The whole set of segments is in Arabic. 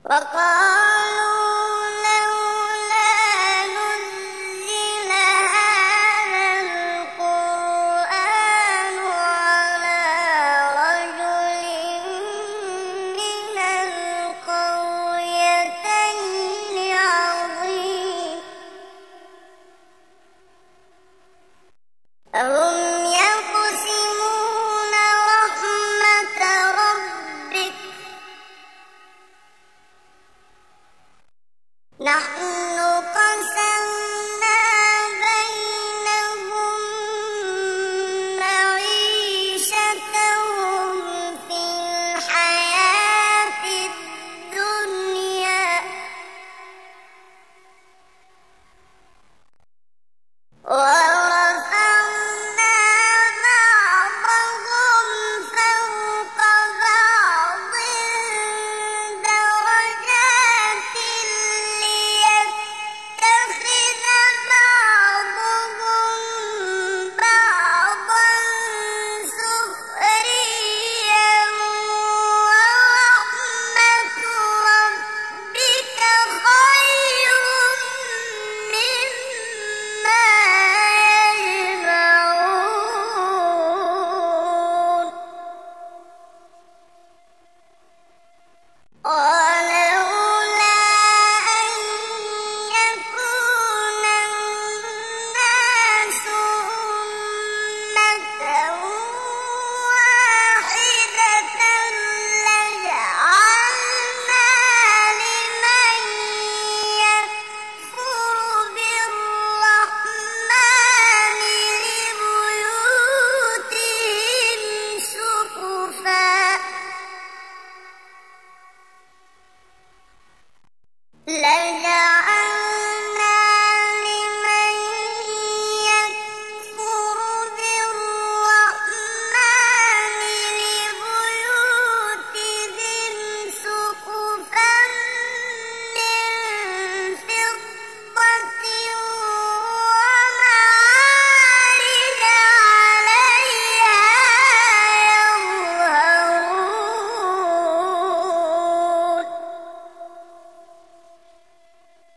وقالوا لولا نزل هذا القرآن على رجل من القريتين عظيم أهم يقسمون رحمة ربك نحن قسمنا بينهم معيشتهم في الحياة الدنيا ورفعنا بعضهم فوق بعض درجات ليتخذ بعضهم بعضا سخريا ورحمة ربك خير مما يجمعون ولولا أن يكون الناس أمة واحدة لجعلنا لمن يكفر بالرحمن لبيوتهم سقفا لجعلنا لمن يكفر بالرحمن لبيوتهم سقفا من فضة ومعارج عليها يظهرون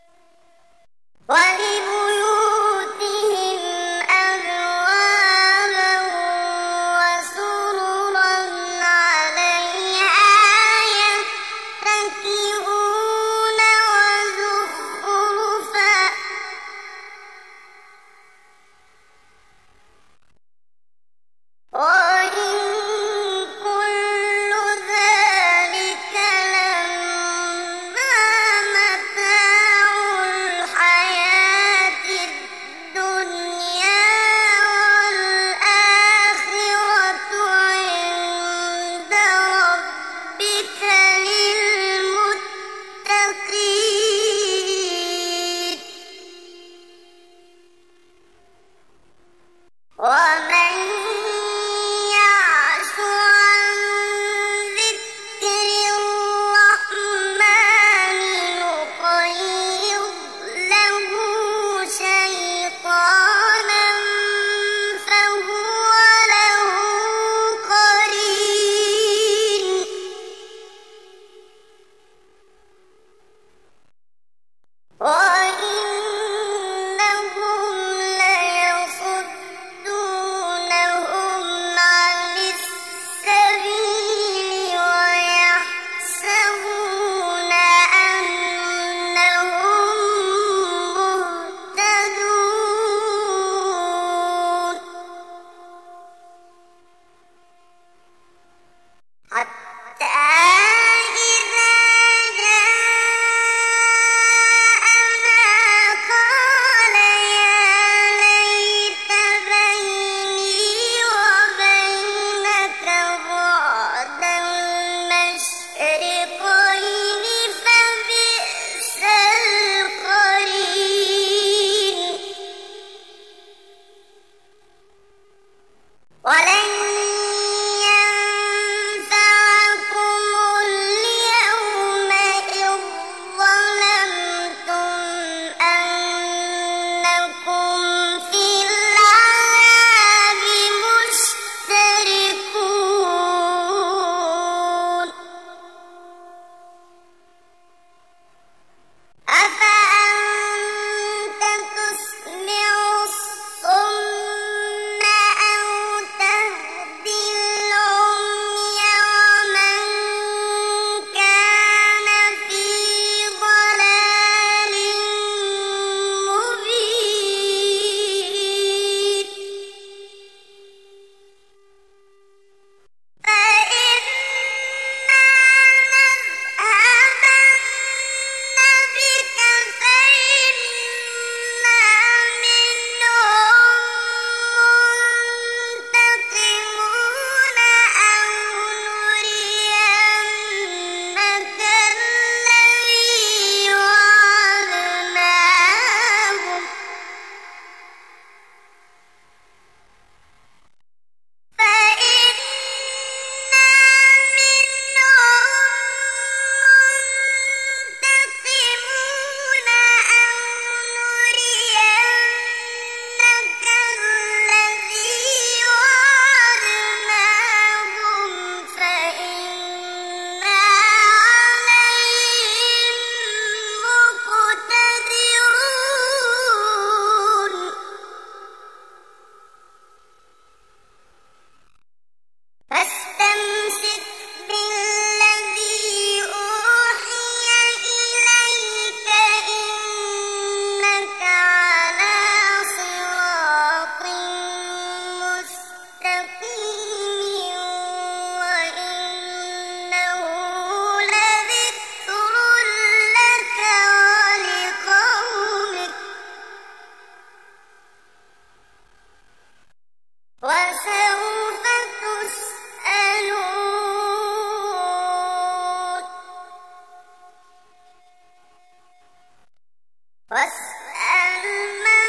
واسأل من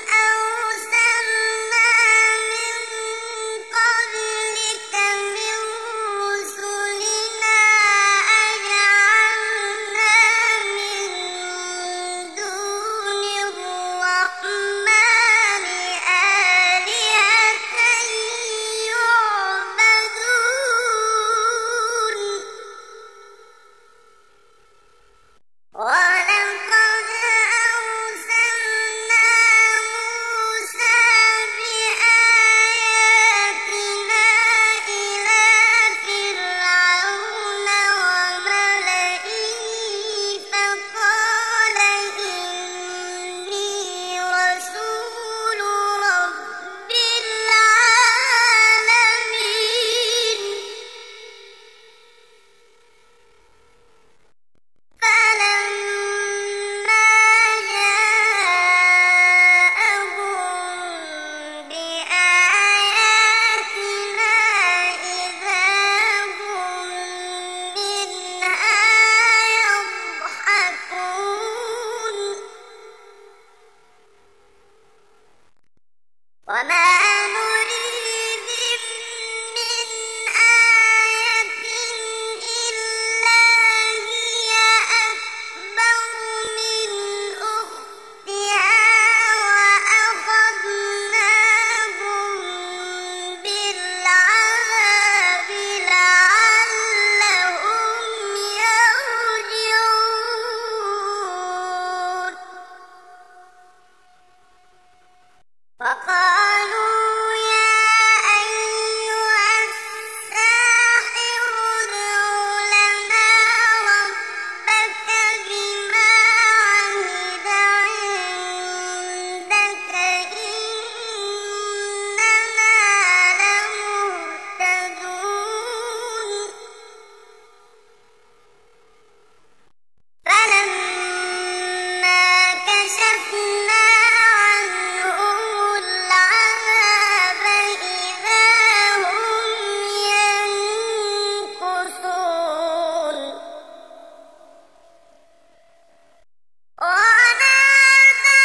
أرسلنا من قبلك من رسلنا أجعلنا من دون الرحمن آلهة يعبدون ولقد أرسلنا موسى بآياتنا إلى فرعون وملئه فقال إني رسول رب العالمين فلما جاءهم بآياتنا إذا هم منها يضحكون وما نريهم من آية إلا هي أكبر من أختها وأخذناهم بالعذاب لعلهم يرجعون وقالوا يا أيها الساحر ادع لنا ربك بما عهد عندك إننا لمهتدون فلما كشفنا عنهم العذاب إذا هم ينكثون ونادى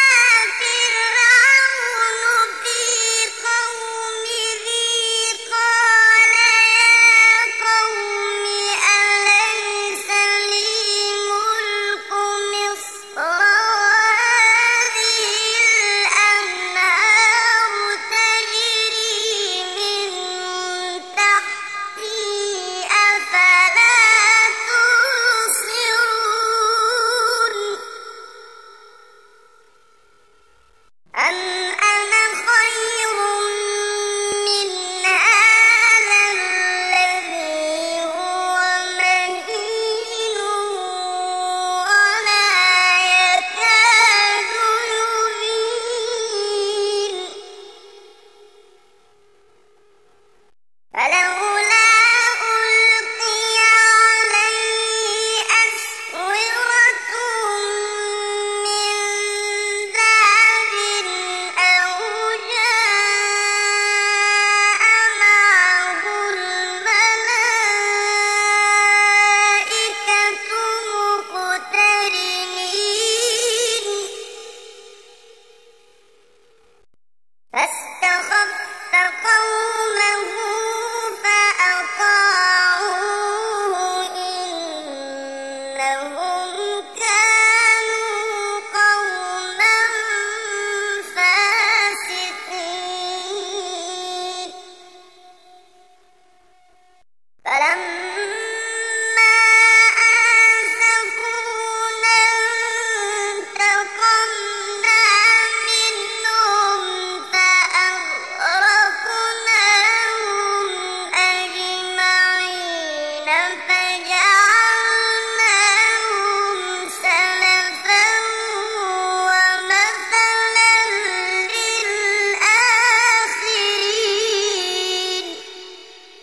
فرعون في قومه قال يا قوم أليس لي ملك مصر وهذه الأنهار تجري من تحتي أفلا تبصرون أم أنا خير من هذا الذي هو مهين ولا يكاد يبين فلولا ألقي عليه أسورة من ذهب أو جاء معه الملائكة مقترنين فاستخف قومه فأطاعوه إنهم